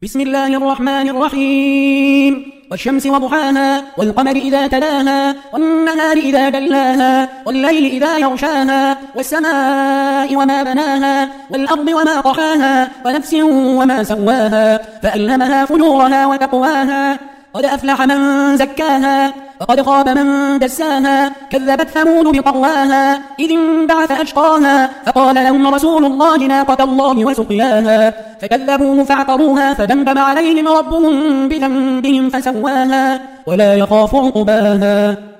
بسم الله الرحمن الرحيم والشمس وضحاها والقمر إذا تلاها والنهار إذا جلاها والليل إذا يغشاها والسماء وما بناها والأرض وما طحاها ونفس وما سواها فألهمها فجورها وتقواها قد أفلح من زكاها وقد خاب من دساها كذبت ثمود بطغواها إذ انبعث أشقاها فقال لهم رسول الله ناقة الله وسقياها فكذبوه فعقروها فدمدم عليهم ربهم بذنبهم فسواها ولا يخاف عقباها.